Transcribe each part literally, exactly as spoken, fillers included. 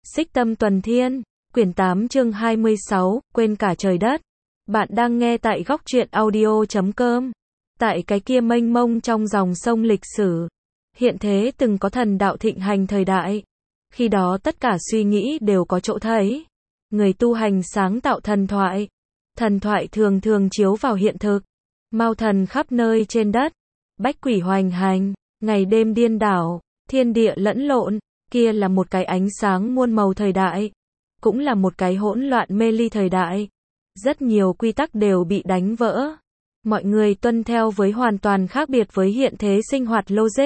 Xích Tâm Tuần Thiên, quyển tám chương hai mươi sáu, quên cả trời đất. Bạn đang nghe tại góc truyện audio chấm com. Tại cái kia mênh mông trong dòng sông lịch sử, hiện thế từng có thần đạo thịnh hành thời đại. Khi đó tất cả suy nghĩ đều có chỗ thấy. Người tu hành sáng tạo thần thoại. Thần thoại thường thường chiếu vào hiện thực. Mao thần khắp nơi trên đất. Bách quỷ hoành hành, ngày đêm điên đảo, thiên địa lẫn lộn. Kia là một cái ánh sáng muôn màu thời đại. Cũng là một cái hỗn loạn mê ly thời đại. Rất nhiều quy tắc đều bị đánh vỡ. Mọi người tuân theo với hoàn toàn khác biệt với hiện thế sinh hoạt logic.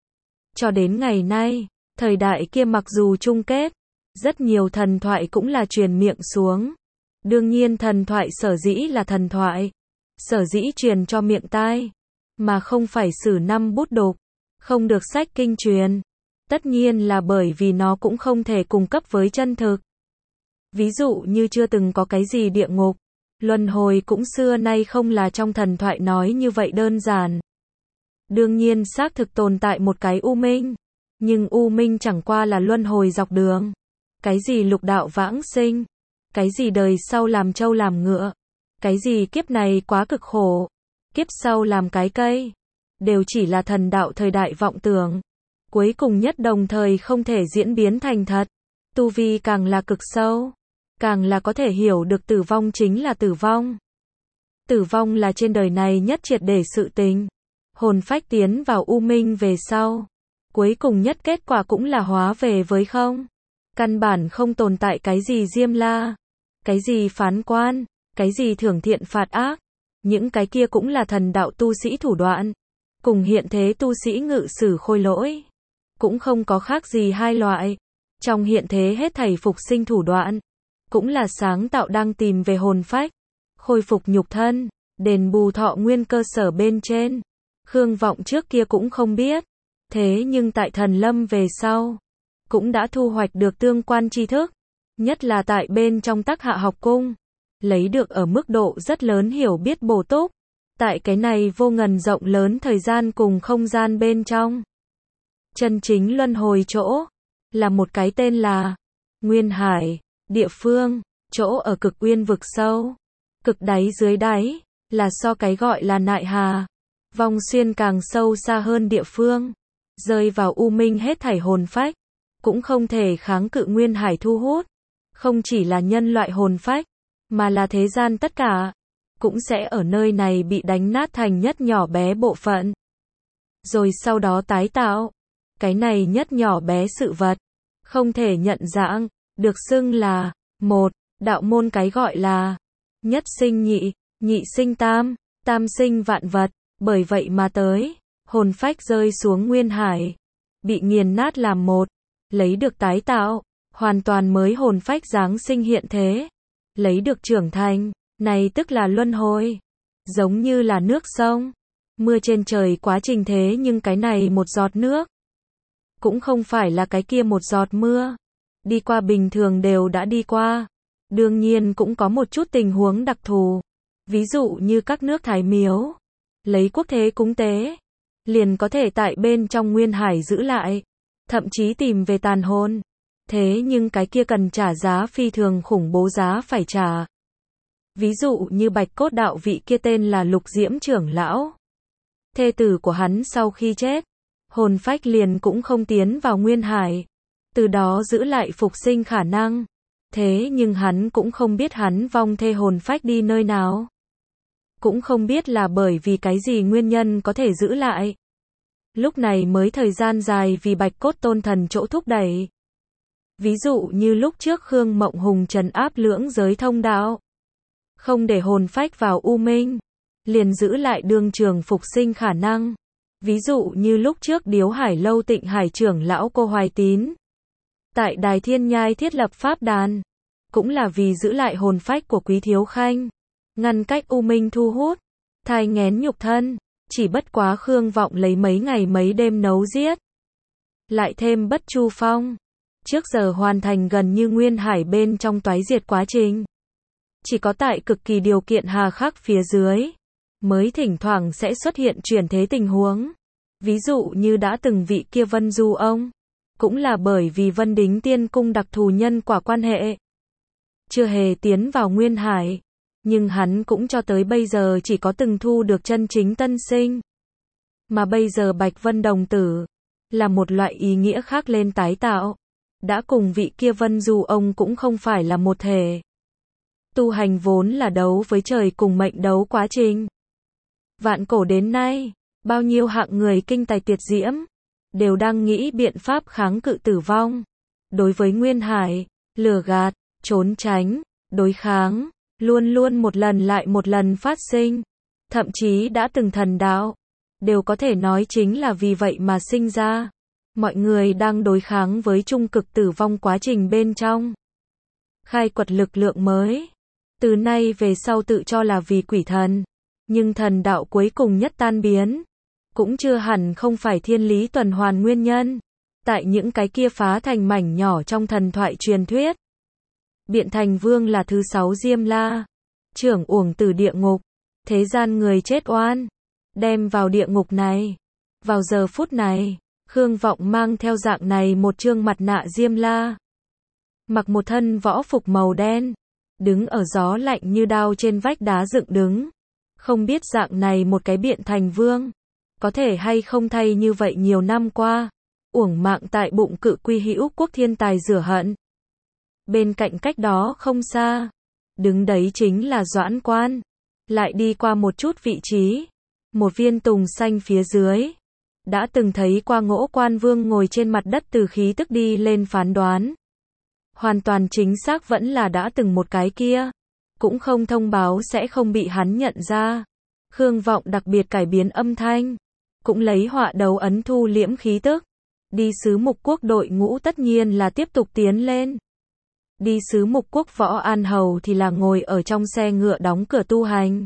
Cho đến ngày nay, thời đại kia mặc dù chung kết, rất nhiều thần thoại cũng là truyền miệng xuống. Đương nhiên thần thoại sở dĩ là thần thoại, sở dĩ truyền cho miệng tai, mà không phải sử năm bút đục, không được sách kinh truyền. Tất nhiên là bởi vì nó cũng không thể cung cấp với chân thực. Ví dụ như chưa từng có cái gì địa ngục, luân hồi cũng xưa nay không là trong thần thoại nói như vậy đơn giản. Đương nhiên xác thực tồn tại một cái u minh, nhưng u minh chẳng qua là luân hồi dọc đường. Cái gì lục đạo vãng sinh, cái gì đời sau làm trâu làm ngựa, cái gì kiếp này quá cực khổ, kiếp sau làm cái cây, đều chỉ là thần đạo thời đại vọng tưởng. Cuối cùng nhất đồng thời không thể diễn biến thành thật. Tu vi càng là cực sâu, càng là có thể hiểu được tử vong chính là tử vong. Tử vong là trên đời này nhất triệt để sự tình. Hồn phách tiến vào u minh về sau, cuối cùng nhất kết quả cũng là hóa về với không. Căn bản không tồn tại cái gì diêm la, cái gì phán quan, cái gì thưởng thiện phạt ác. Những cái kia cũng là thần đạo tu sĩ thủ đoạn. Cùng hiện thế tu sĩ ngự sử khôi lỗi, cũng không có khác gì hai loại. Trong hiện thế hết thảy phục sinh thủ đoạn, cũng là sáng tạo đang tìm về hồn phách, khôi phục nhục thân, đền bù thọ nguyên cơ sở bên trên. Khương Vọng trước kia cũng không biết, thế nhưng tại thần lâm về sau, cũng đã thu hoạch được tương quan tri thức, nhất là tại bên trong Tắc Hạ học cung, lấy được ở mức độ rất lớn hiểu biết bổ túc, tại cái này vô ngần rộng lớn thời gian cùng không gian bên trong. Chân chính luân hồi chỗ, là một cái tên là Nguyên Hải, địa phương, chỗ ở cực uyên vực sâu, cực đáy dưới đáy, là so cái gọi là Nại Hà, vong xuyên càng sâu xa hơn địa phương, rơi vào u minh hết thảy hồn phách, cũng không thể kháng cự Nguyên Hải thu hút, không chỉ là nhân loại hồn phách, mà là thế gian tất cả, cũng sẽ ở nơi này bị đánh nát thành nhất nhỏ bé bộ phận, rồi sau đó tái tạo. Cái này nhất nhỏ bé sự vật, không thể nhận dạng, được xưng là một, đạo môn cái gọi là nhất sinh nhị, nhị sinh tam, tam sinh vạn vật, bởi vậy mà tới, hồn phách rơi xuống Nguyên Hải, bị nghiền nát làm một, lấy được tái tạo, hoàn toàn mới hồn phách giáng sinh hiện thế, lấy được trưởng thành, này tức là luân hồi, giống như là nước sông, mưa trên trời quá trình thế nhưng cái này một giọt nước, cũng không phải là cái kia một giọt mưa, đi qua bình thường đều đã đi qua, đương nhiên cũng có một chút tình huống đặc thù, ví dụ như các nước Thái Miếu, lấy quốc thế cúng tế, liền có thể tại bên trong Nguyên Hải giữ lại, thậm chí tìm về tàn hồn, thế nhưng cái kia cần trả giá phi thường khủng bố giá phải trả. Ví dụ như Bạch Cốt đạo vị kia tên là Lục Diễm trưởng lão, thê tử của hắn sau khi chết, hồn phách liền cũng không tiến vào Nguyên Hải, từ đó giữ lại phục sinh khả năng. Thế nhưng hắn cũng không biết hắn vong thê hồn phách đi nơi nào. Cũng không biết là bởi vì cái gì nguyên nhân có thể giữ lại. Lúc này mới thời gian dài vì Bạch Cốt tôn thần chỗ thúc đẩy. Ví dụ như lúc trước Khương Mộng Hùng trấn áp lưỡng giới thông đạo, không để hồn phách vào u minh, liền giữ lại đương trường phục sinh khả năng. Ví dụ như lúc trước Điếu Hải Lâu Tịnh Hải trưởng lão Cô Hoài Tín, tại Đài Thiên Nhai thiết lập pháp đàn, cũng là vì giữ lại hồn phách của Quý Thiếu Khanh, ngăn cách u minh thu hút, thai nghén nhục thân, chỉ bất quá Khương Vọng lấy mấy ngày mấy đêm nấu giết. Lại thêm Bất Chu Phong, trước giờ hoàn thành gần như Nguyên Hải bên trong toái diệt quá trình. Chỉ có tại cực kỳ điều kiện hà khắc phía dưới, mới thỉnh thoảng sẽ xuất hiện chuyển thế tình huống. Ví dụ như đã từng vị kia Vân Du ông, cũng là bởi vì Vân Đính Tiên Cung đặc thù nhân quả quan hệ. Chưa hề tiến vào Nguyên Hải, nhưng hắn cũng cho tới bây giờ chỉ có từng thu được chân chính tân sinh. Mà bây giờ Bạch Vân Đồng Tử, là một loại ý nghĩa khác lên tái tạo. Đã cùng vị kia Vân Du ông cũng không phải là một thể. Tu hành vốn là đấu với trời cùng mệnh đấu quá trình. Vạn cổ đến nay, bao nhiêu hạng người kinh tài tuyệt diễm, đều đang nghĩ biện pháp kháng cự tử vong. Đối với Nguyên Hải, lừa gạt, trốn tránh, đối kháng, luôn luôn một lần lại một lần phát sinh. Thậm chí đã từng thần đạo, đều có thể nói chính là vì vậy mà sinh ra. Mọi người đang đối kháng với trung cực tử vong quá trình bên trong. Khai quật lực lượng mới. Từ nay về sau tự cho là vì quỷ thần. Nhưng thần đạo cuối cùng nhất tan biến. Cũng chưa hẳn không phải thiên lý tuần hoàn nguyên nhân. Tại những cái kia phá thành mảnh nhỏ trong thần thoại truyền thuyết. Biện Thành Vương là thứ sáu Diêm La. Trưởng uổng từ địa ngục. Thế gian người chết oan. Đem vào địa ngục này. Vào giờ phút này, Khương Vọng mang theo dạng này một trương mặt nạ Diêm La. Mặc một thân võ phục màu đen. Đứng ở gió lạnh như đao trên vách đá dựng đứng. Không biết dạng này một cái Biện Thành Vương. Có thể hay không thay như vậy nhiều năm qua. Uổng mạng tại bụng cự quy hữu quốc thiên tài rửa hận. Bên cạnh cách đó không xa. Đứng đấy chính là Doãn Quan. Lại đi qua một chút vị trí. Một viên tùng xanh phía dưới. Đã từng thấy qua Ngỗ Quan Vương ngồi trên mặt đất từ khí tức đi lên phán đoán. Hoàn toàn chính xác vẫn là đã từng một cái kia. Cũng không thông báo sẽ không bị hắn nhận ra. Khương Vọng đặc biệt cải biến âm thanh. Cũng lấy họa đấu ấn thu liễm khí tức. Đi sứ mục quốc đội ngũ tất nhiên là tiếp tục tiến lên. Đi sứ mục quốc Võ An Hầu thì là ngồi ở trong xe ngựa đóng cửa tu hành.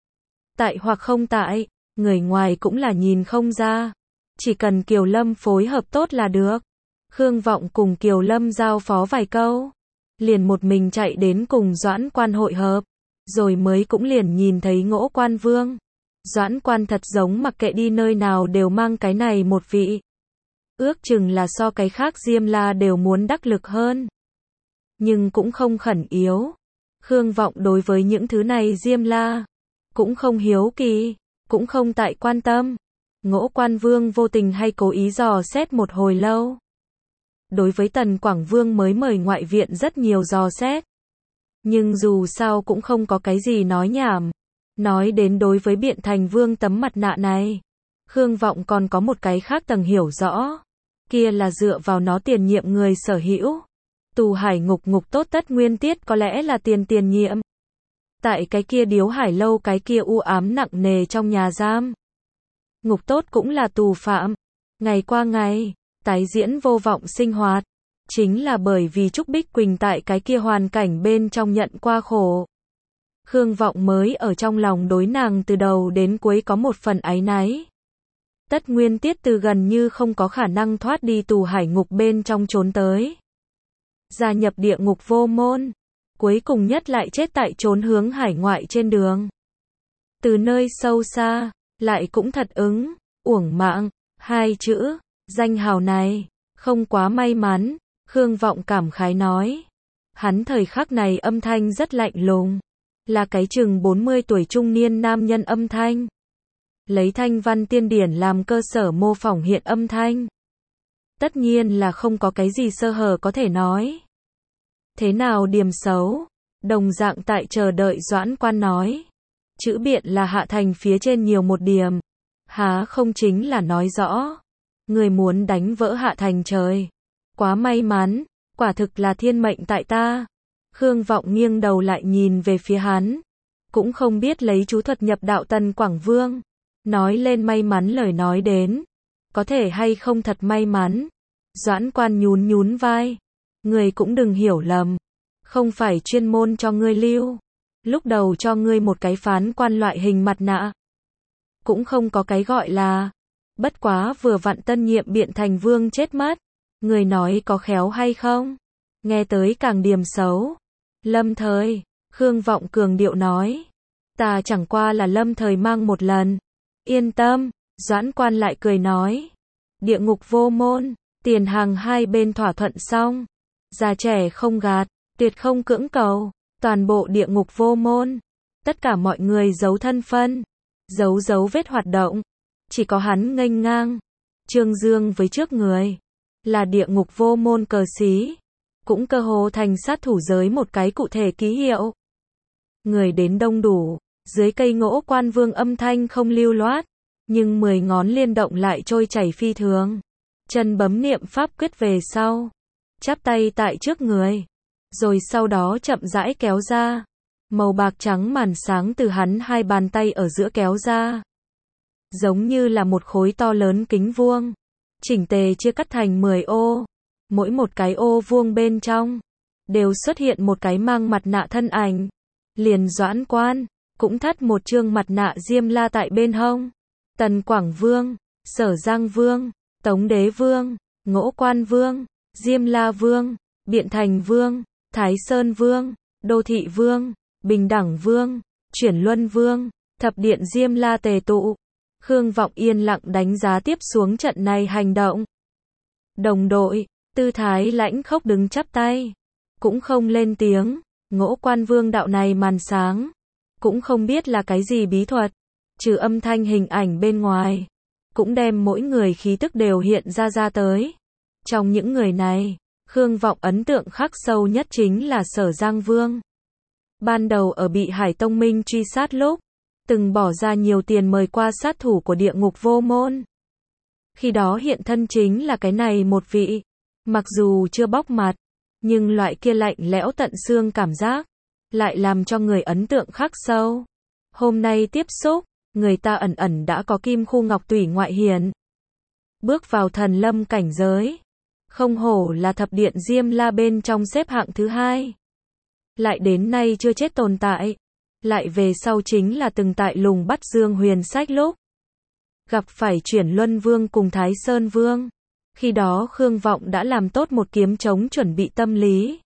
Tại hoặc không tại, người ngoài cũng là nhìn không ra. Chỉ cần Kiều Lâm phối hợp tốt là được. Khương Vọng cùng Kiều Lâm giao phó vài câu. Liền một mình chạy đến cùng Doãn Quan hội hợp. Rồi mới cũng liền nhìn thấy Ngỗ Quan Vương. Doãn Quan thật giống mặc kệ đi nơi nào đều mang cái này một vị. Ước chừng là so cái khác Diêm La đều muốn đắc lực hơn. Nhưng cũng không khẩn yếu. Khương Vọng đối với những thứ này Diêm La. Cũng không hiếu kỳ. Cũng không tại quan tâm. Ngỗ Quan Vương vô tình hay cố ý dò xét một hồi lâu. Đối với Tần Quảng Vương mới mời ngoại viện rất nhiều dò xét. Nhưng dù sao cũng không có cái gì nói nhảm. Nói đến đối với Biện Thành Vương tấm mặt nạ này. Khương Vọng còn có một cái khác tầng hiểu rõ. Kia là dựa vào nó tiền nhiệm người sở hữu. Tù Hải Ngục ngục tốt tất nguyên tiết có lẽ là tiền tiền nhiệm. Tại cái kia Điếu Hải lâu cái kia u ám nặng nề trong nhà giam. Ngục tốt cũng là tù phạm. Ngày qua ngày, tái diễn vô vọng sinh hoạt. Chính là bởi vì Trúc Bích Quỳnh tại cái kia hoàn cảnh bên trong nhận qua khổ. Khương Vọng mới ở trong lòng đối nàng từ đầu đến cuối có một phần áy náy. Tất nguyên tiết từ gần như không có khả năng thoát đi tù hải ngục bên trong trốn tới. Gia nhập địa ngục vô môn. Cuối cùng nhất lại chết tại trốn hướng hải ngoại trên đường. Từ nơi sâu xa, lại cũng thật ứng, uổng mạng, hai chữ, danh hào này, không quá may mắn, Khương Vọng cảm khái nói. Hắn thời khắc này âm thanh rất lạnh lùng, là cái chừng bốn mươi tuổi trung niên nam nhân âm thanh. Lấy thanh văn tiên điển làm cơ sở mô phỏng hiện âm thanh. Tất nhiên là không có cái gì sơ hở có thể nói. Thế nào điểm xấu? Đồng dạng tại chờ đợi Doãn Quan nói. Chữ biện là hạ thành phía trên nhiều một điểm. Há không chính là nói rõ. Người muốn đánh vỡ hạ thành trời. Quá may mắn, quả thực là thiên mệnh tại ta. Khương Vọng nghiêng đầu lại nhìn về phía hắn. Cũng không biết lấy chú thuật nhập đạo Tần Quảng Vương. Nói lên may mắn lời nói đến. Có thể hay không thật may mắn. Doãn Quan nhún nhún vai. Người cũng đừng hiểu lầm. Không phải chuyên môn cho ngươi lưu. Lúc đầu cho ngươi một cái phán quan loại hình mặt nạ. Cũng không có cái gọi là. Bất quá vừa vặn tân nhiệm Biện Thành Vương chết mất. Người nói có khéo hay không? Nghe tới càng điểm xấu. Lâm thời. Khương Vọng cường điệu nói. Ta chẳng qua là lâm thời mang một lần. Yên tâm. Doãn Quan lại cười nói. Địa ngục vô môn. Tiền hàng hai bên thỏa thuận xong. Già trẻ không gạt, tuyệt không cưỡng cầu. Toàn bộ địa ngục vô môn. Tất cả mọi người giấu thân phân. Giấu dấu vết hoạt động. Chỉ có hắn nghênh ngang. Trương Dương với trước người. Là địa ngục vô môn cờ xí. Cũng cơ hồ thành sát thủ giới một cái cụ thể ký hiệu. Người đến đông đủ. Dưới cây ngỗ quan vương âm thanh không lưu loát. Nhưng mười ngón liên động lại trôi chảy phi thường. Chân bấm niệm pháp quyết về sau. Chắp tay tại trước người. Rồi sau đó chậm rãi kéo ra. Màu bạc trắng màn sáng từ hắn hai bàn tay ở giữa kéo ra. Giống như là một khối to lớn kính vuông. Chỉnh tề chia cắt thành mười ô. Mỗi một cái ô vuông bên trong. Đều xuất hiện một cái mang mặt nạ thân ảnh. Liền Doãn Quan. Cũng thắt một trương mặt nạ Diêm La tại bên hông. Tần Quảng Vương. Sở Giang Vương. Tống Đế Vương. Ngỗ Quan Vương. Diêm La Vương. Biện Thành Vương. Thái Sơn Vương. Đô Thị Vương. Bình Đẳng Vương. Chuyển Luân Vương. Thập điện Diêm La tề tụ. Khương Vọng yên lặng đánh giá tiếp xuống trận này hành động. Đồng đội, tư thái lãnh khốc đứng chắp tay. Cũng không lên tiếng. Ngỗ Quan Vương đạo này màn sáng. Cũng không biết là cái gì bí thuật. Trừ âm thanh hình ảnh bên ngoài. Cũng đem mỗi người khí tức đều hiện ra ra tới. Trong những người này, Khương Vọng ấn tượng khắc sâu nhất chính là Sở Giang Vương. Ban đầu ở bị Hải Tông Minh truy sát lúc, từng bỏ ra nhiều tiền mời qua sát thủ của địa ngục vô môn. Khi đó hiện thân chính là cái này một vị. Mặc dù chưa bóc mặt, nhưng loại kia lạnh lẽo tận xương cảm giác, lại làm cho người ấn tượng khắc sâu. Hôm nay tiếp xúc, người ta ẩn ẩn đã có kim khu ngọc tủy ngoại hiển. Bước vào thần lâm cảnh giới. Không hổ là thập điện Diêm La bên trong xếp hạng thứ hai. Lại đến nay chưa chết tồn tại. Lại về sau chính là từng tại lùng bắt Dương Huyền Sách lúc. Gặp phải Chuyển Luân Vương cùng Thái Sơn Vương. Khi đó Khương Vọng đã làm tốt một kiếm chống chuẩn bị tâm lý.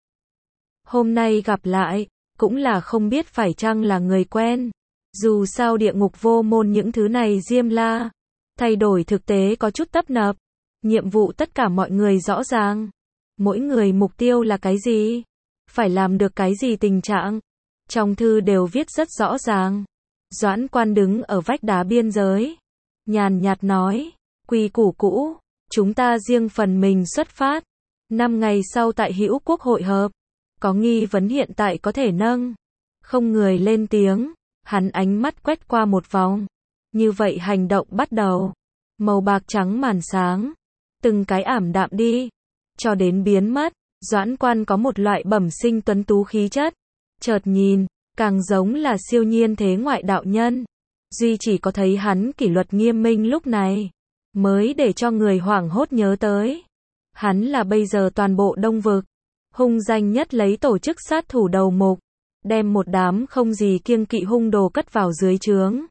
Hôm nay gặp lại, cũng là không biết phải chăng là người quen. Dù sao địa ngục vô môn những thứ này Diêm La. Thay đổi thực tế có chút tấp nập. Nhiệm vụ tất cả mọi người rõ ràng. Mỗi người mục tiêu là cái gì? Phải làm được cái gì tình trạng? Trong thư đều viết rất rõ ràng. Doãn Quan đứng ở vách đá biên giới. Nhàn nhạt nói. Quy củ cũ. Chúng ta riêng phần mình xuất phát. Năm ngày sau tại Hữu Quốc hội hợp. Có nghi vấn hiện tại có thể nâng. Không người lên tiếng. Hắn ánh mắt quét qua một vòng. Như vậy hành động bắt đầu. Màu bạc trắng màn sáng. Từng cái ảm đạm đi. Cho đến biến mất. Doãn Quan có một loại bẩm sinh tuấn tú khí chất. Chợt nhìn, càng giống là siêu nhiên thế ngoại đạo nhân. Duy chỉ có thấy hắn kỷ luật nghiêm minh lúc này. Mới để cho người hoảng hốt nhớ tới. Hắn là bây giờ toàn bộ Đông Vực. Hung danh nhất lấy tổ chức sát thủ đầu mục. Đem một đám không gì kiêng kỵ hung đồ cất vào dưới trướng.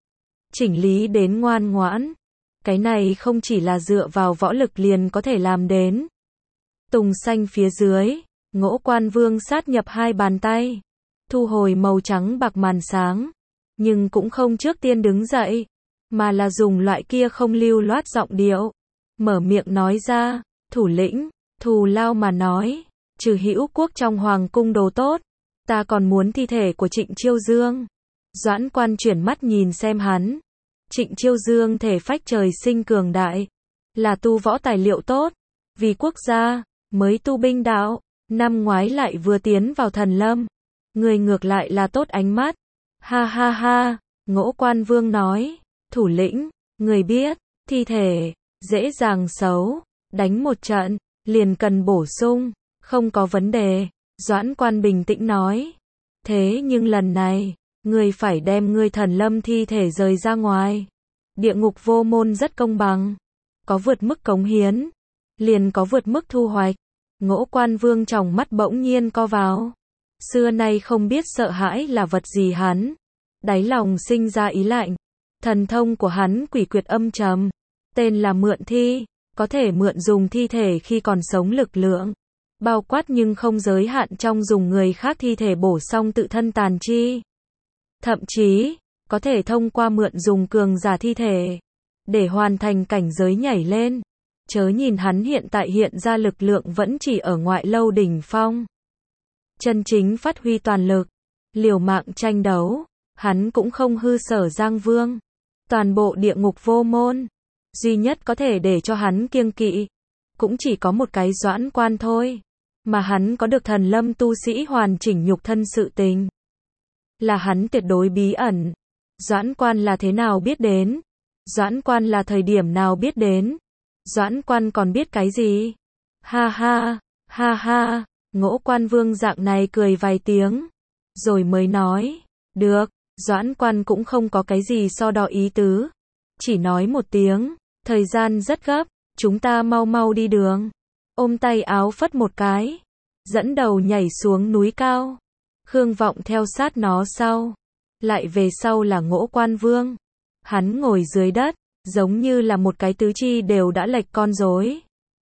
Chỉnh lý đến ngoan ngoãn. Cái này không chỉ là dựa vào võ lực liền có thể làm đến. Tùng xanh phía dưới, Ngỗ Quan Vương sát nhập hai bàn tay. Thu hồi màu trắng bạc màn sáng. Nhưng cũng không trước tiên đứng dậy. Mà là dùng loại kia không lưu loát giọng điệu. Mở miệng nói ra, thủ lĩnh, thù lao mà nói. Trừ Hữu Quốc trong hoàng cung đồ tốt. Ta còn muốn thi thể của Trịnh Chiêu Dương. Doãn Quan chuyển mắt nhìn xem hắn. Trịnh Chiêu Dương thể phách trời sinh cường đại. Là tu võ tài liệu tốt. Vì quốc gia, mới tu binh đạo. Năm ngoái lại vừa tiến vào thần lâm. Người ngược lại là tốt ánh mắt. Ha ha ha, Ngỗ Quan Vương nói. Thủ lĩnh, người biết, thi thể, dễ dàng xấu. Đánh một trận, liền cần bổ sung. Không có vấn đề. Doãn Quan bình tĩnh nói. Thế nhưng lần này, người phải đem ngươi thần lâm thi thể rời ra ngoài. Địa ngục vô môn rất công bằng. Có vượt mức cống hiến. Liền có vượt mức thu hoạch. Ngỗ Quan Vương trong mắt bỗng nhiên co vào. Xưa nay không biết sợ hãi là vật gì hắn. Đáy lòng sinh ra ý lạnh. Thần thông của hắn quỷ quyệt âm trầm. Tên là mượn thi. Có thể mượn dùng thi thể khi còn sống lực lượng. Bao quát nhưng không giới hạn trong dùng người khác thi thể bổ xong tự thân tàn chi. Thậm chí, có thể thông qua mượn dùng cường giả thi thể. Để hoàn thành cảnh giới nhảy lên. Chớ nhìn hắn hiện tại hiện ra lực lượng vẫn chỉ ở ngoại lâu đỉnh phong. Chân chính phát huy toàn lực, liều mạng tranh đấu, hắn cũng không hư Sở Giang Vương. Toàn bộ địa ngục vô môn, duy nhất có thể để cho hắn kiêng kỵ, cũng chỉ có một cái Doãn Quan thôi. Mà hắn có được thần lâm tu sĩ hoàn chỉnh nhục thân sự tình, là hắn tuyệt đối bí ẩn. Doãn Quan là thế nào biết đến? Doãn Quan là thời điểm nào biết đến? Doãn Quan còn biết cái gì? Ha ha, ha ha, Ngỗ Quan Vương dạng này cười vài tiếng, rồi mới nói, được, Doãn Quan cũng không có cái gì so đo ý tứ, chỉ nói một tiếng, thời gian rất gấp, chúng ta mau mau đi đường. Ôm tay áo phất một cái, dẫn đầu nhảy xuống núi cao. Khương Vọng theo sát nó sau, lại về sau là Ngỗ Quan Vương. Hắn ngồi dưới đất, giống như là một cái tứ chi đều đã lệch con rối.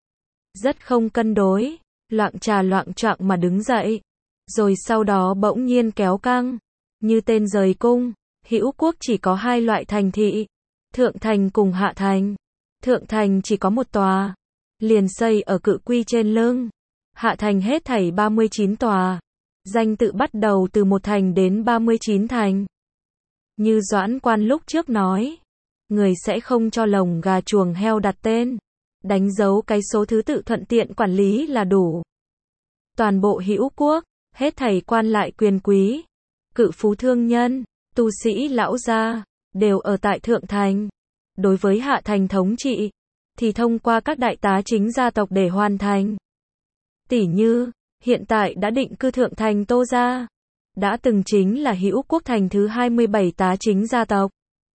Rất không cân đối, loạng trà loạng choạng mà đứng dậy, rồi sau đó bỗng nhiên kéo căng, như tên rời cung. Hữu Quốc chỉ có hai loại thành thị, Thượng Thành cùng Hạ Thành. Thượng Thành chỉ có một tòa, liền xây ở Cự Quy trên lưng. Hạ Thành hết thảy ba mươi chín tòa, danh tự bắt đầu từ một thành đến ba mươi chín thành. Như Doãn Quan lúc trước nói, người sẽ không cho lồng gà chuồng heo đặt tên, đánh dấu cái số thứ tự thuận tiện quản lý là đủ. Toàn bộ Hữu Quốc, hết thảy quan lại quyền quý, cự phú thương nhân, tu sĩ lão gia, đều ở tại Thượng Thành. Đối với Hạ Thành thống trị, thì thông qua các đại tá chính gia tộc để hoàn thành. Tỷ như, hiện tại đã định cư Thượng Thành Tô gia, đã từng chính là Hữu Quốc thành thứ hai mươi bảy tá chính gia tộc.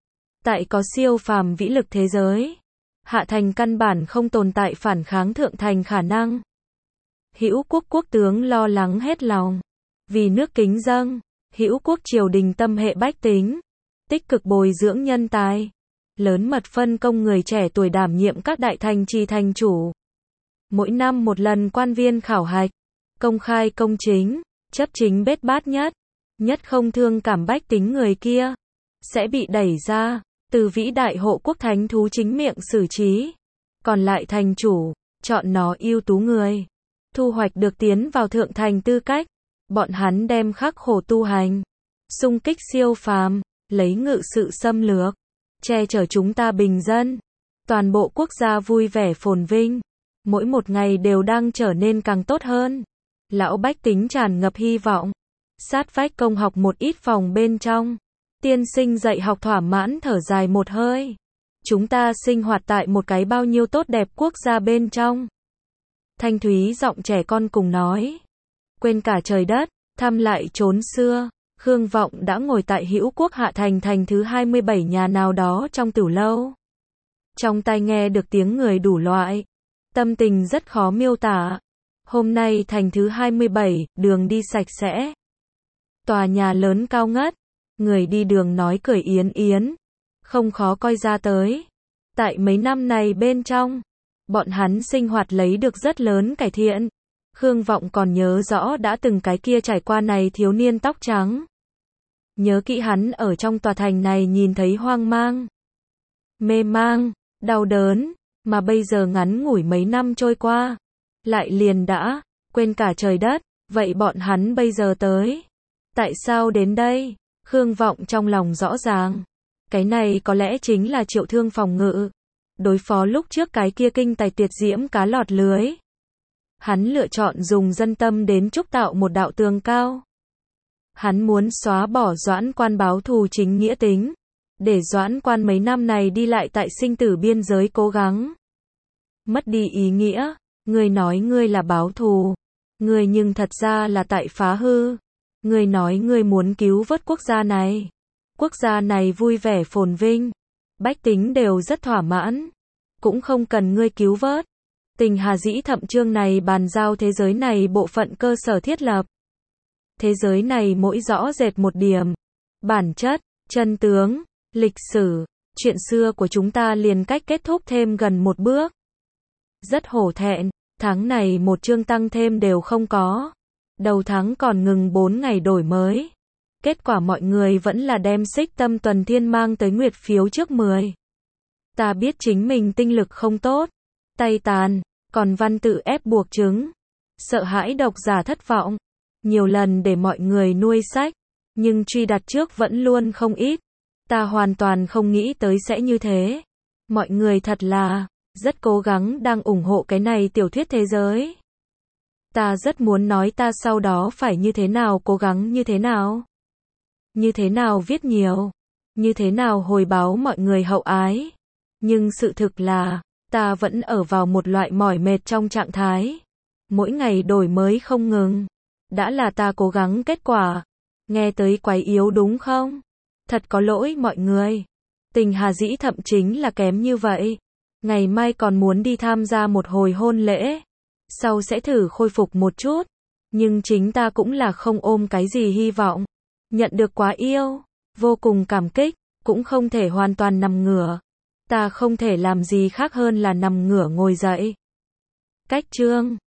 Tại có siêu phàm vĩ lực thế giới, Hạ Thành căn bản không tồn tại phản kháng Thượng Thành khả năng. Hữu Quốc quốc tướng lo lắng hết lòng, vì nước kính dâng, Hữu Quốc triều đình tâm hệ bách tính, tích cực bồi dưỡng nhân tài, lớn mật phân công người trẻ tuổi đảm nhiệm các đại thành trì thành chủ. Mỗi năm một lần quan viên khảo hạch, công khai công chính, chấp chính bết bát nhất, nhất không thương cảm bách tính người kia, sẽ bị đẩy ra, từ vĩ đại hộ quốc thánh thú chính miệng xử trí. Còn lại thành chủ, chọn nó ưu tú người, thu hoạch được tiến vào Thượng Thành tư cách, bọn hắn đem khắc khổ tu hành, xung kích siêu phàm, lấy ngự sự xâm lược, che chở chúng ta bình dân. Toàn bộ quốc gia vui vẻ phồn vinh, mỗi một ngày đều đang trở nên càng tốt hơn. Lão bách tính tràn ngập hy vọng. Sát vách công học một ít phòng bên trong, tiên sinh dạy học thỏa mãn thở dài một hơi. Chúng ta sinh hoạt tại một cái bao nhiêu tốt đẹp quốc gia bên trong. Thanh thúy giọng trẻ con cùng nói. Quên cả trời đất, thăm lại chốn xưa. Khương Vọng đã ngồi tại Hữu Quốc Hạ Thành thành thứ hai mươi bảy nhà nào đó trong tửu lâu. Trong tai nghe được tiếng người đủ loại. Tâm tình rất khó miêu tả. Hôm nay thành thứ hai mươi bảy, đường đi sạch sẽ. Tòa nhà lớn cao ngất. Người đi đường nói cười yến yến. Không khó coi ra tới. Tại mấy năm này bên trong, bọn hắn sinh hoạt lấy được rất lớn cải thiện. Khương Vọng còn nhớ rõ đã từng cái kia trải qua này thiếu niên tóc trắng. Nhớ kỹ hắn ở trong tòa thành này nhìn thấy hoang mang, mê mang, đau đớn, mà bây giờ ngắn ngủi mấy năm trôi qua, lại liền đã quên cả trời đất. Vậy bọn hắn bây giờ tới, tại sao đến đây? Khương Vọng trong lòng rõ ràng, cái này có lẽ chính là Triệu Thương phòng ngự, đối phó lúc trước cái kia kinh tài tuyệt diễm cá lọt lưới. Hắn lựa chọn dùng dân tâm đến trúc tạo một đạo tường cao. Hắn muốn xóa bỏ Doãn Quan báo thù chính nghĩa tính, để Doãn Quan mấy năm này đi lại tại sinh tử biên giới cố gắng mất đi ý nghĩa. Ngươi nói ngươi là báo thù, ngươi nhưng thật ra là tại phá hư. Ngươi nói ngươi muốn cứu vớt quốc gia này, quốc gia này vui vẻ phồn vinh, bách tính đều rất thỏa mãn, cũng không cần ngươi cứu vớt. Tình Hà Dĩ Thậm chương này bàn giao thế giới này bộ phận cơ sở thiết lập. Thế giới này mỗi rõ rệt một điểm, bản chất, chân tướng, lịch sử, chuyện xưa của chúng ta liền cách kết thúc thêm gần một bước. Rất hổ thẹn, tháng này một chương tăng thêm đều không có. Đầu tháng còn ngừng bốn ngày đổi mới. Kết quả mọi người vẫn là đem Xích Tâm Tuần Thiên mang tới nguyệt phiếu trước mười. Ta biết chính mình tinh lực không tốt, tay tàn, còn văn tự ép buộc chứng. Sợ hãi độc giả thất vọng. Nhiều lần để mọi người nuôi sách, nhưng truy đặt trước vẫn luôn không ít. Ta hoàn toàn không nghĩ tới sẽ như thế. Mọi người thật là rất cố gắng đang ủng hộ cái này tiểu thuyết thế giới. Ta rất muốn nói ta sau đó phải như thế nào, cố gắng như thế nào. Như thế nào viết nhiều. Như thế nào hồi báo mọi người hậu ái. Nhưng sự thực là, ta vẫn ở vào một loại mỏi mệt trong trạng thái. Mỗi ngày đổi mới không ngừng. Đã là ta cố gắng kết quả. Nghe tới quái yếu đúng không? Thật có lỗi mọi người. Tình Hà Dĩ thậm chính là kém như vậy. Ngày mai còn muốn đi tham gia một hồi hôn lễ. Sau sẽ thử khôi phục một chút. Nhưng chính ta cũng là không ôm cái gì hy vọng. Nhận được quá yêu. Vô cùng cảm kích. Cũng không thể hoàn toàn nằm ngửa. Ta không thể làm gì khác hơn là nằm ngửa ngồi dậy. Cách chương